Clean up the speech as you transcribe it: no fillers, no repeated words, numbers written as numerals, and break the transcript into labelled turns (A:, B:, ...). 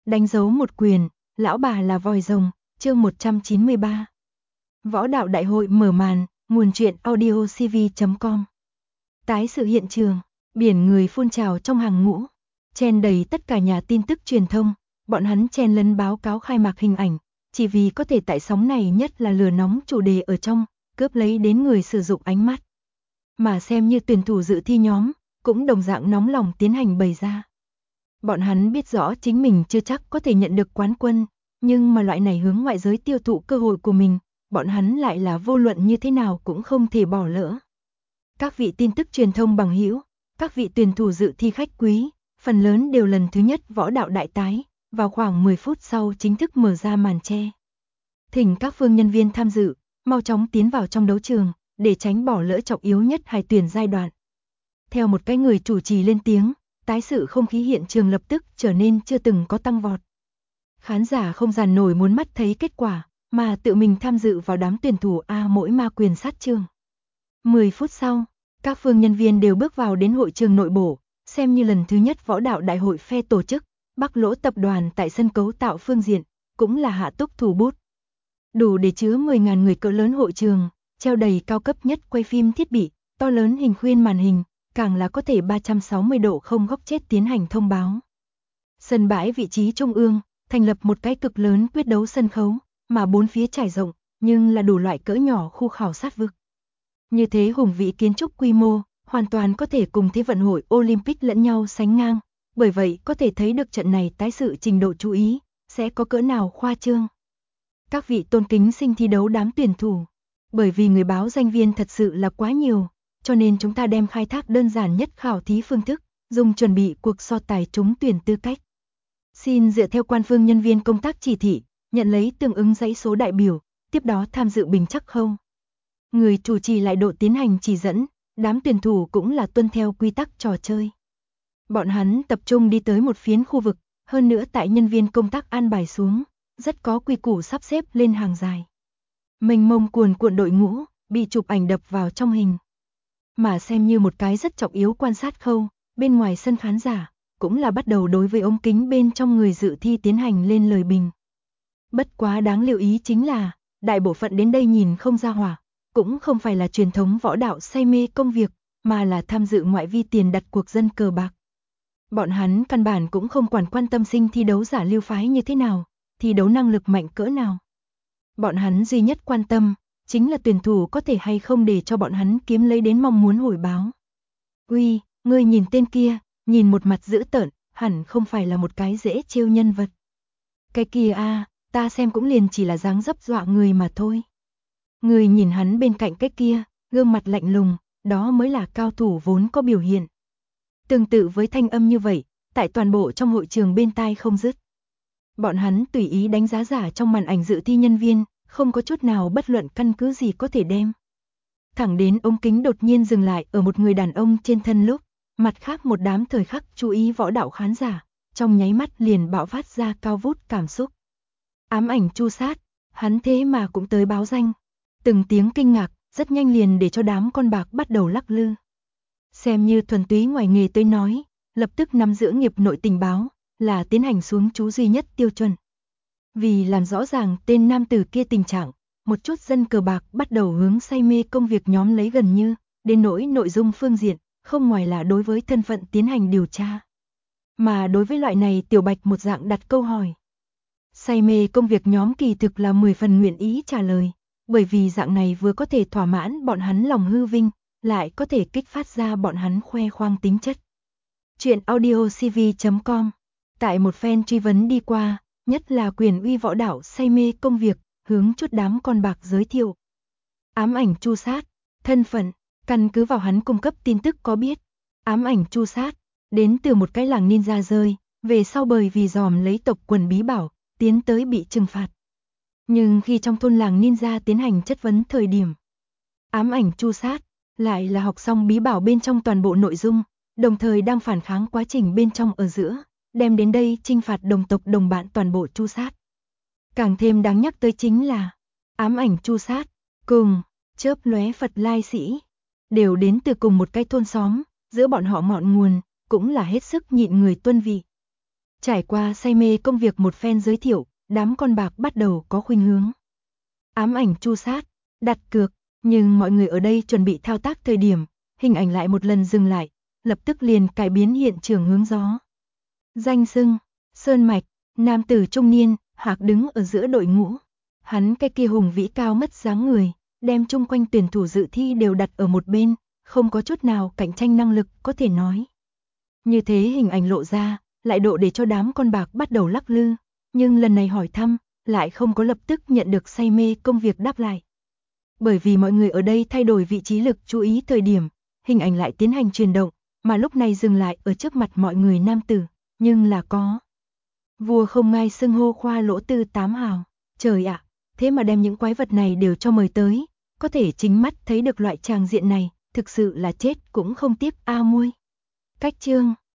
A: Đánh dấu một quyền, lão bà là vòi rồng, chương 193. Võ đạo đại hội mở màn, nguồn truyện audiocv.com. Tái sự hiện trường, biển người phun trào trong hàng ngũ, chen đầy tất cả nhà tin tức truyền thông, bọn hắn chen lấn báo cáo khai mạc hình ảnh, chỉ vì có thể tại sóng này nhất là lửa nóng chủ đề ở trong, cướp lấy đến người sử dụng ánh mắt. Mà xem như tuyển thủ dự thi nhóm, cũng đồng dạng nóng lòng tiến hành bày ra. Bọn hắn biết rõ chính mình chưa chắc có thể nhận được quán quân, nhưng mà loại này hướng ngoại giới tiêu thụ cơ hội của mình, bọn hắn lại là vô luận như thế nào cũng không thể bỏ lỡ. Các vị tin tức truyền thông bằng hữu, các vị tuyển thủ dự thi khách quý, phần lớn đều lần thứ nhất võ đạo đại tái, vào khoảng 10 phút sau chính thức mở ra màn che. Thỉnh các phương nhân viên tham dự, mau chóng tiến vào trong đấu trường, để tránh bỏ lỡ trọng yếu nhất hải tuyển giai đoạn. Theo một cái người chủ trì lên tiếng, tái sự không khí hiện trường lập tức trở nên chưa từng có tăng vọt. Khán giả không dàn nổi muốn mắt thấy kết quả, mà tự mình tham dự vào đám tuyển thủ A mỗi ma quyền sát trường. 10 phút sau, các phương nhân viên đều bước vào đến hội trường nội bộ, xem như lần thứ nhất võ đạo đại hội phe tổ chức, Bắc Lỗ tập đoàn tại sân cấu tạo phương diện, cũng là hạ túc thủ bút. Đủ để chứa 10.000 người cỡ lớn hội trường, treo đầy cao cấp nhất quay phim thiết bị, to lớn hình khuyên màn hình, càng là có thể 360 độ không góc chết tiến hành thông báo. Sân bãi vị trí trung ương, thành lập một cái cực lớn quyết đấu sân khấu, mà bốn phía trải rộng, nhưng là đủ loại cỡ nhỏ khu khảo sát vực. Như thế hùng vĩ kiến trúc quy mô, hoàn toàn có thể cùng Thế vận hội Olympic lẫn nhau sánh ngang, bởi vậy có thể thấy được trận này tái sự trình độ chú ý, sẽ có cỡ nào khoa trương. Các vị tôn kính sinh thi đấu đám tuyển thủ, bởi vì người báo danh viên thật sự là quá nhiều, cho nên chúng ta đem khai thác đơn giản nhất khảo thí phương thức, dùng chuẩn bị cuộc so tài trúng tuyển tư cách. Xin dựa theo quan phương nhân viên công tác chỉ thị, nhận lấy tương ứng dãy số đại biểu, tiếp đó tham dự bình chắc không. Người chủ trì lại độ tiến hành chỉ dẫn, đám tuyển thủ cũng là tuân theo quy tắc trò chơi. Bọn hắn tập trung đi tới một phiến khu vực, hơn nữa tại nhân viên công tác an bài xuống, rất có quy củ sắp xếp lên hàng dài. Mênh mông cuồn cuộn đội ngũ, bị chụp ảnh đập vào trong hình. Mà xem như một cái rất trọng yếu quan sát khâu, bên ngoài sân khán giả, cũng là bắt đầu đối với ống kính bên trong người dự thi tiến hành lên lời bình. Bất quá đáng lưu ý chính là, đại bộ phận đến đây nhìn không ra hỏa, cũng không phải là truyền thống võ đạo say mê công việc, mà là tham dự ngoại vi tiền đặt cuộc dân cờ bạc. Bọn hắn căn bản cũng không quan tâm sinh thi đấu giả lưu phái như thế nào, thi đấu năng lực mạnh cỡ nào. Bọn hắn duy nhất quan tâm, chính là tuyển thủ có thể hay không để cho bọn hắn kiếm lấy đến mong muốn hồi báo. Uy, ngươi nhìn tên kia, nhìn một mặt dữ tợn, hẳn không phải là một cái dễ trêu nhân vật. Cái kia a, ta xem cũng liền chỉ là dáng dấp dọa người mà thôi. Người nhìn hắn bên cạnh cái kia, gương mặt lạnh lùng, đó mới là cao thủ vốn có biểu hiện. Tương tự với thanh âm như vậy, tại toàn bộ trong hội trường bên tai không dứt. Bọn hắn tùy ý đánh giá giả trong màn ảnh dự thi nhân viên, không có chút nào bất luận căn cứ gì có thể đem. Thẳng đến ống kính đột nhiên dừng lại ở một người đàn ông trên thân lúc, mặt khác một đám thời khắc chú ý võ đạo khán giả, trong nháy mắt liền bạo phát ra cao vút cảm xúc. Ám ảnh Chu Sát, hắn thế mà cũng tới báo danh. Từng tiếng kinh ngạc, rất nhanh liền để cho đám con bạc bắt đầu lắc lư. Xem như thuần túy ngoài nghề tới nói, lập tức nắm giữ nghiệp nội tình báo, là tiến hành xuống chú duy nhất tiêu chuẩn. Vì làm rõ ràng tên nam tử kia tình trạng, một chút dân cờ bạc bắt đầu hướng say mê công việc nhóm lấy gần như, đến nỗi nội dung phương diện, không ngoài là đối với thân phận tiến hành điều tra. Mà đối với loại này tiểu bạch một dạng đặt câu hỏi. Say mê công việc nhóm kỳ thực là 10 phần nguyện ý trả lời, bởi vì dạng này vừa có thể thỏa mãn bọn hắn lòng hư vinh, lại có thể kích phát ra bọn hắn khoe khoang tính chất. Chuyện audiocv.com. Tại một phen truy vấn đi qua, nhất là quyền uy võ đạo say mê công việc, hướng chút đám con bạc giới thiệu. Ám ảnh Chu Sát, thân phận, căn cứ vào hắn cung cấp tin tức có biết. Ám ảnh Chu Sát, đến từ một cái làng ninja rơi, về sau bởi vì dòm lấy tộc quần bí bảo, tiến tới bị trừng phạt. Nhưng khi trong thôn làng ninja tiến hành chất vấn thời điểm, ám ảnh Chu Sát lại là học xong bí bảo bên trong toàn bộ nội dung, đồng thời đang phản kháng quá trình bên trong ở giữa, đem đến đây trinh phạt đồng tộc đồng bạn toàn bộ Chu Sát. Càng thêm đáng nhắc tới chính là, ám ảnh Chu Sát cùng chớp lóe Phật Lai Sĩ đều đến từ cùng một cái thôn xóm, giữa bọn họ ngọn nguồn cũng là hết sức nhịn người tuân vị. Trải qua say mê công việc một phen giới thiệu, đám con bạc bắt đầu có khuynh hướng ám ảnh chu sát, đặt cược, nhưng mọi người ở đây chuẩn bị thao tác thời điểm, hình ảnh lại một lần dừng lại, lập tức liền cải biến hiện trường hướng gió. Danh xưng, Sơn Mạch, nam tử trung niên, hạc đứng ở giữa đội ngũ. Hắn cái kia hùng vĩ cao mất dáng người, đem chung quanh tuyển thủ dự thi đều đặt ở một bên, không có chút nào cạnh tranh năng lực có thể nói. Như thế hình ảnh lộ ra, lại độ để cho đám con bạc bắt đầu lắc lư, nhưng lần này hỏi thăm, lại không có lập tức nhận được say mê công việc đáp lại. Bởi vì mọi người ở đây thay đổi vị trí lực chú ý thời điểm, hình ảnh lại tiến hành chuyển động, mà lúc này dừng lại ở trước mặt mọi người nam tử, nhưng là có. Vua không ngai xưng hô khoa lỗ tư 8 hào, trời ạ, thế mà đem những quái vật này đều cho mời tới, có thể chính mắt thấy được loại tràng diện này, thực sự là chết cũng không tiếp a muôi. Cách chương